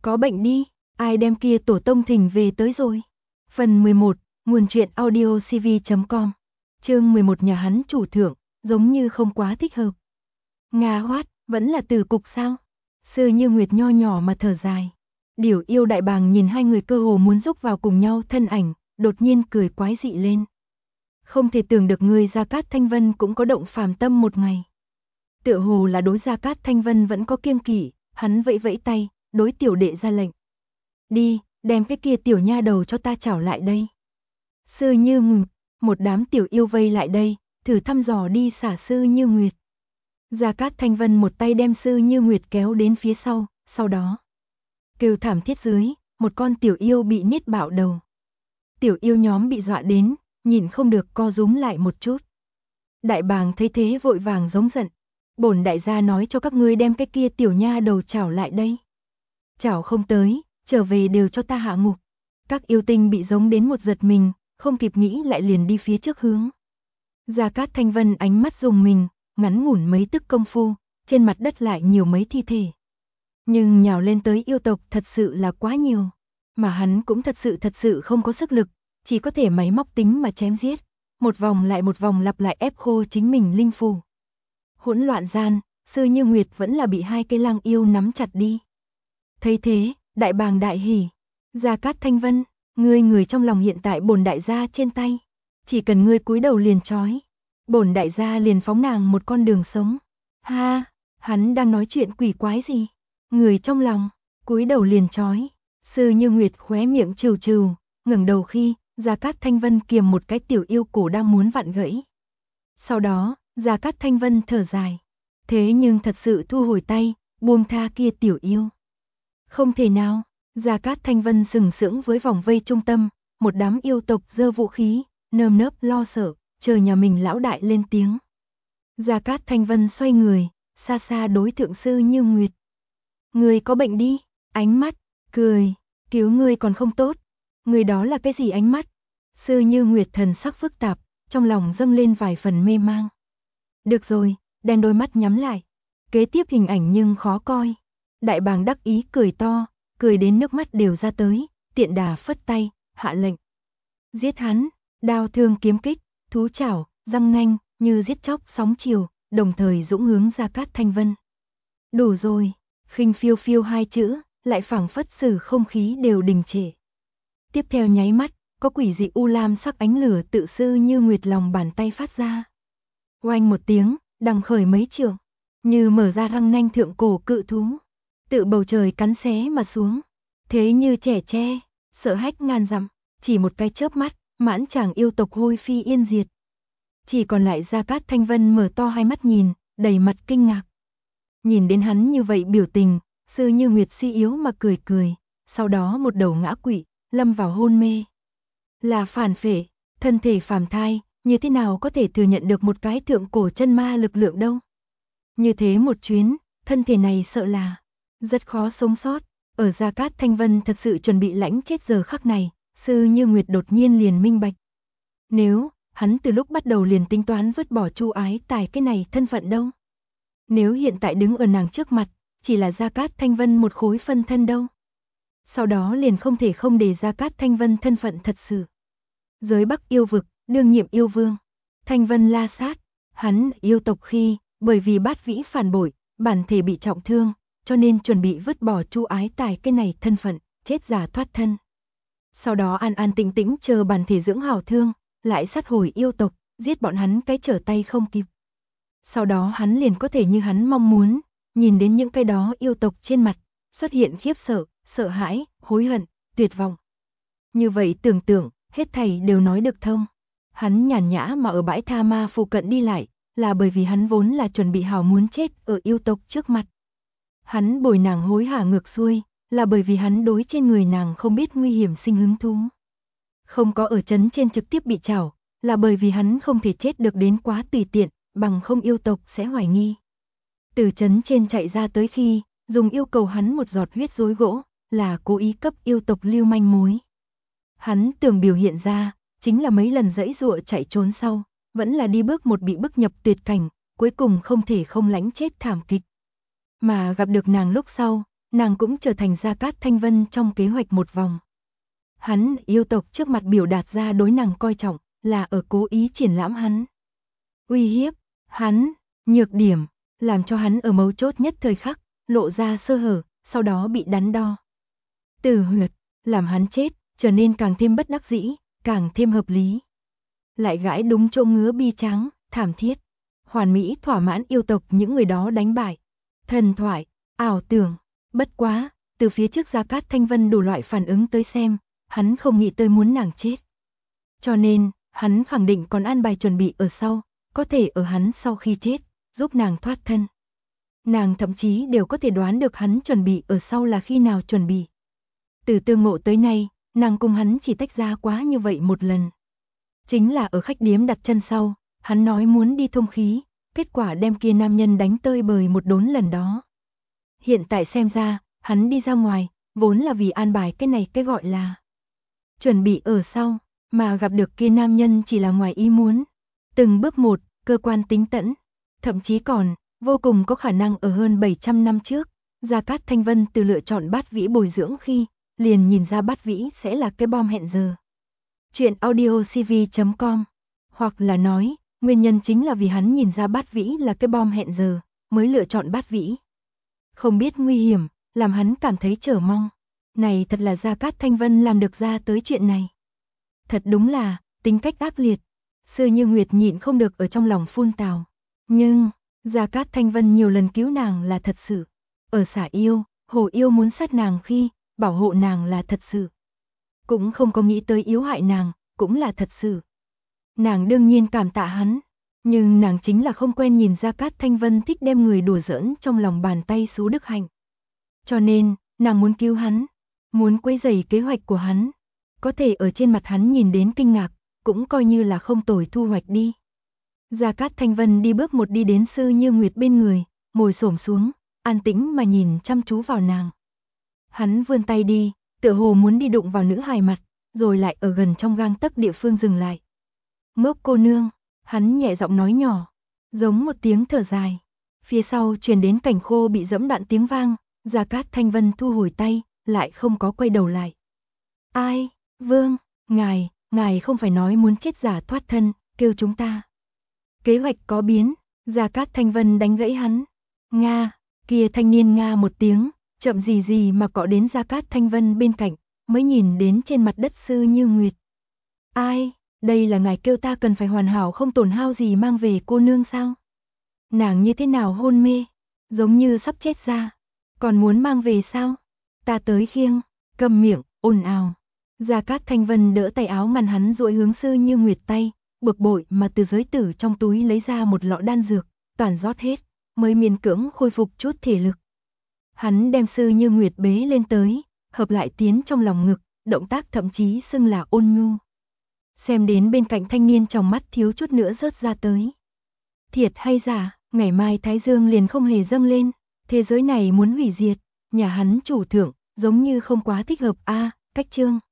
có bệnh đi, ai đem kia tổ tông thỉnh về tới rồi. Phần 11, nguồn truyện audio cv.com. Chương 11 nhà hắn chủ thượng, giống như không quá thích hợp. Nga Hoát, vẫn là từ cục sao? Sư Như Nguyệt nho nhỏ mà thở dài. Điểu yêu đại bàng nhìn hai người cơ hồ muốn rúc vào cùng nhau thân ảnh, đột nhiên cười quái dị lên. Không thể tưởng được người Gia Cát Thanh Vân cũng có động phàm tâm một ngày. Tựa hồ là đối Gia Cát Thanh Vân vẫn có kiêng kỵ, hắn vẫy vẫy tay, đối tiểu đệ ra lệnh. Đi, đem cái kia tiểu nha đầu cho ta chảo lại đây. Sư Như Nguyệt, một đám tiểu yêu vây lại đây, thử thăm dò đi xả Sư Như Nguyệt. Gia Cát Thanh Vân một tay đem Sư Như Nguyệt kéo đến phía sau đó. Kêu thảm thiết dưới, một con tiểu yêu bị niết bạo đầu. Tiểu yêu nhóm bị dọa đến, nhìn không được co rúm lại một chút. Đại bàng thấy thế vội vàng giống giận. Bổn đại gia nói cho các ngươi đem cái kia tiểu nha đầu chảo lại đây. Chảo không tới, trở về đều cho ta hạ ngục. Các yêu tinh bị giống đến một giật mình, không kịp nghĩ lại liền đi phía trước hướng. Gia Cát Thanh Vân ánh mắt rùng mình, ngắn ngủn mấy tức công phu, trên mặt đất lại nhiều mấy thi thể. Nhưng nhào lên tới yêu tộc thật sự là quá nhiều, mà hắn cũng thật sự không có sức lực, chỉ có thể máy móc tính mà chém giết, một vòng lại một vòng lặp lại ép khô chính mình linh phù. Hỗn loạn gian, Sư Như Nguyệt vẫn là bị hai cây lang yêu nắm chặt đi. Thấy thế, đại bàng đại hỉ. Gia Cát Thanh Vân, người trong lòng hiện tại bổn đại gia trên tay. Chỉ cần ngươi cúi đầu liền trói, bổn đại gia liền phóng nàng một con đường sống. Ha, hắn đang nói chuyện quỷ quái gì? Người trong lòng, cúi đầu liền trói. Sư Như Nguyệt khóe miệng trừ trừ, ngẩng đầu khi Gia Cát Thanh Vân kiềm một cái tiểu yêu cổ đang muốn vặn gãy. Sau đó, Gia Cát Thanh Vân thở dài. Thế nhưng thật sự thu hồi tay, buông tha kia tiểu yêu. Không thể nào, Gia Cát Thanh Vân sừng sững với vòng vây trung tâm, một đám yêu tộc giơ vũ khí, nơm nớp lo sợ, chờ nhà mình lão đại lên tiếng. Gia Cát Thanh Vân xoay người, xa xa đối thượng Sư Như Nguyệt. Người có bệnh đi, ánh mắt, cười, cứu ngươi còn không tốt. Người đó là cái gì ánh mắt? Sư Như Nguyệt thần sắc phức tạp, trong lòng dâng lên vài phần mê mang. Được rồi, đem đôi mắt nhắm lại. Kế tiếp hình ảnh nhưng khó coi. Đại bàng đắc ý cười to, cười đến nước mắt đều ra tới, tiện đà phất tay, hạ lệnh. Giết hắn, đao thương kiếm kích, thú chảo, răng nanh, như giết chóc sóng chiều, đồng thời dũng hướng Gia Cát Thanh Vân. Đủ rồi, khinh phiêu phiêu hai chữ, lại phảng phất sử không khí đều đình trệ. Tiếp theo nháy mắt, có quỷ dị u lam sắc ánh lửa tự Sư Như Nguyệt lòng bàn tay phát ra. Oanh một tiếng, đằng khởi mấy trượng, như mở ra răng nanh thượng cổ cự thú, tự bầu trời cắn xé mà xuống. Thế như trẻ tre, sợ hách ngàn dặm, chỉ một cái chớp mắt, mãn tràng yêu tộc hôi phi yên diệt. Chỉ còn lại Gia Cát Thanh Vân mở to hai mắt nhìn, đầy mặt kinh ngạc. Nhìn đến hắn như vậy biểu tình, Sư Như Nguyệt suy yếu mà cười, sau đó một đầu ngã quỵ, lâm vào hôn mê. Là phản phệ, thân thể phàm thai, như thế nào có thể thừa nhận được một cái thượng cổ chân ma lực lượng đâu. Như thế một chuyến, thân thể này sợ là rất khó sống sót. Ở Gia Cát Thanh Vân thật sự chuẩn bị lãnh chết giờ khắc này, Sư Như Nguyệt đột nhiên liền minh bạch. Nếu, hắn từ lúc bắt đầu liền tính toán vứt bỏ Chu Ái Tài cái này thân phận đâu. Nếu hiện tại đứng ở nàng trước mặt, chỉ là Gia Cát Thanh Vân một khối phân thân đâu. Sau đó liền không thể không để Gia Cát Thanh Vân thân phận thật sự. Giới Bắc yêu vực, đương nhiệm yêu vương. Thanh Vân La Sát, hắn yêu tộc khi, bởi vì Bát Vĩ phản bội, bản thể bị trọng thương, cho nên chuẩn bị vứt bỏ Chu Ái Tài cái này thân phận, chết giả thoát thân. Sau đó an an tĩnh tĩnh chờ bản thể dưỡng hảo thương, lại sát hồi yêu tộc, giết bọn hắn cái trở tay không kịp. Sau đó hắn liền có thể như hắn mong muốn, nhìn đến những cái đó yêu tộc trên mặt, xuất hiện khiếp sợ, sợ hãi, hối hận, tuyệt vọng. Như vậy tưởng tượng, hết thảy đều nói được thông. Hắn nhàn nhã mà ở bãi tha ma phụ cận đi lại, là bởi vì hắn vốn là chuẩn bị hào muốn chết ở yêu tộc trước mặt. Hắn bồi nàng hối hả ngược xuôi, là bởi vì hắn đối trên người nàng không biết nguy hiểm sinh hứng thú. Không có ở trấn trên trực tiếp bị trảo, là bởi vì hắn không thể chết được đến quá tùy tiện, bằng không yêu tộc sẽ hoài nghi. Từ trấn trên chạy ra tới khi, dùng yêu cầu hắn một giọt huyết rối gỗ, là cố ý cấp yêu tộc lưu manh mối. Hắn tưởng biểu hiện ra, chính là mấy lần giãy giụa chạy trốn sau, vẫn là đi bước một bị bức nhập tuyệt cảnh, cuối cùng không thể không lãnh chết thảm kịch. Mà gặp được nàng lúc sau, nàng cũng trở thành Gia Cát Thanh Vân trong kế hoạch một vòng. Hắn yêu tộc trước mặt biểu đạt ra đối nàng coi trọng, là ở cố ý triển lãm hắn. Uy hiếp, hắn, nhược điểm, làm cho hắn ở mấu chốt nhất thời khắc, lộ ra sơ hở, sau đó bị đắn đo. Tử huyệt, làm hắn chết, trở nên càng thêm bất đắc dĩ, càng thêm hợp lý. Lại gãi đúng chỗ ngứa bi tráng, thảm thiết. Hoàn mỹ thỏa mãn yêu tộc những người đó đánh bại. Thần thoại, ảo tưởng, bất quá, từ phía trước Gia Cát Thanh Vân đủ loại phản ứng tới xem, hắn không nghĩ tới muốn nàng chết. Cho nên, hắn khẳng định còn an bài chuẩn bị ở sau, có thể ở hắn sau khi chết, giúp nàng thoát thân. Nàng thậm chí đều có thể đoán được hắn chuẩn bị ở sau là khi nào chuẩn bị. Từ tương ngộ tới nay, nàng cùng hắn chỉ tách ra quá như vậy một lần. Chính là ở khách điếm đặt chân sau, hắn nói muốn đi thông khí, kết quả đem kia nam nhân đánh tơi bời một đốn lần đó. Hiện tại xem ra, hắn đi ra ngoài, vốn là vì an bài cái này cái gọi là chuẩn bị ở sau, mà gặp được kia nam nhân chỉ là ngoài ý muốn. Từng bước một, cơ quan tính tẫn, thậm chí còn, vô cùng có khả năng ở hơn 700 năm trước, Gia Cát Thanh Vân từ lựa chọn Bát Vĩ bồi dưỡng khi, liền nhìn ra Bát Vĩ sẽ là cái bom hẹn giờ. Chuyện audiocv.com, hoặc là nói, nguyên nhân chính là vì hắn nhìn ra Bát Vĩ là cái bom hẹn giờ, mới lựa chọn Bát Vĩ. Không biết nguy hiểm, làm hắn cảm thấy chờ mong. Này thật là Gia Cát Thanh Vân làm được ra tới chuyện này. Thật đúng là, tính cách ác liệt. Sư Như Nguyệt nhịn không được ở trong lòng phun tào. Nhưng, Gia Cát Thanh Vân nhiều lần cứu nàng là thật sự. Ở Xả Yêu, Hồ Yêu muốn sát nàng khi, bảo hộ nàng là thật sự. Cũng không có nghĩ tới yếu hại nàng, cũng là thật sự. Nàng đương nhiên cảm tạ hắn, nhưng nàng chính là không quen nhìn Gia Cát Thanh Vân thích đem người đùa giỡn trong lòng bàn tay xú đức hạnh. Cho nên, nàng muốn cứu hắn, muốn quấy rầy kế hoạch của hắn. Có thể ở trên mặt hắn nhìn đến kinh ngạc, cũng coi như là không tồi thu hoạch đi. Gia Cát Thanh Vân đi bước một đi đến Sư Như Nguyệt bên người, ngồi xổm xuống, an tĩnh mà nhìn chăm chú vào nàng. Hắn vươn tay đi, tựa hồ muốn đi đụng vào nữ hài mặt, rồi lại ở gần trong gang tấc địa phương dừng lại. Ngốc cô nương, hắn nhẹ giọng nói nhỏ, giống một tiếng thở dài. Phía sau truyền đến cảnh khô bị dẫm đoạn tiếng vang, Gia Cát Thanh Vân thu hồi tay, lại không có quay đầu lại. Ai, Vương, ngài không phải nói muốn chết giả thoát thân, kêu chúng ta. Kế hoạch có biến, Gia Cát Thanh Vân đánh gãy hắn. Nga, kia thanh niên Nga một tiếng, chậm gì gì mà cọ đến Gia Cát Thanh Vân bên cạnh, mới nhìn đến trên mặt đất Sư Như Nguyệt. Ai, đây là ngài kêu ta cần phải hoàn hảo không tổn hao gì mang về cô nương sao? Nàng như thế nào hôn mê, giống như sắp chết ra, còn muốn mang về sao? Ta tới khiêng, cầm miệng, ồn ào. Gia Cát Thanh Vân đỡ tay áo ngăn hắn duỗi hướng Sư Như Nguyệt tay, bực bội mà từ giới tử trong túi lấy ra một lọ đan dược, toàn rót hết, mới miễn cưỡng khôi phục chút thể lực. Hắn đem Sư Như Nguyệt bế lên tới, hợp lại tiến trong lòng ngực, động tác thậm chí xưng là ôn nhu. Xem đến bên cạnh thanh niên trong mắt thiếu chút nữa rớt ra tới. Thiệt hay giả, ngày mai Thái Dương liền không hề dâng lên, thế giới này muốn hủy diệt, nhà hắn chủ thượng, giống như không quá thích hợp a. Cách chương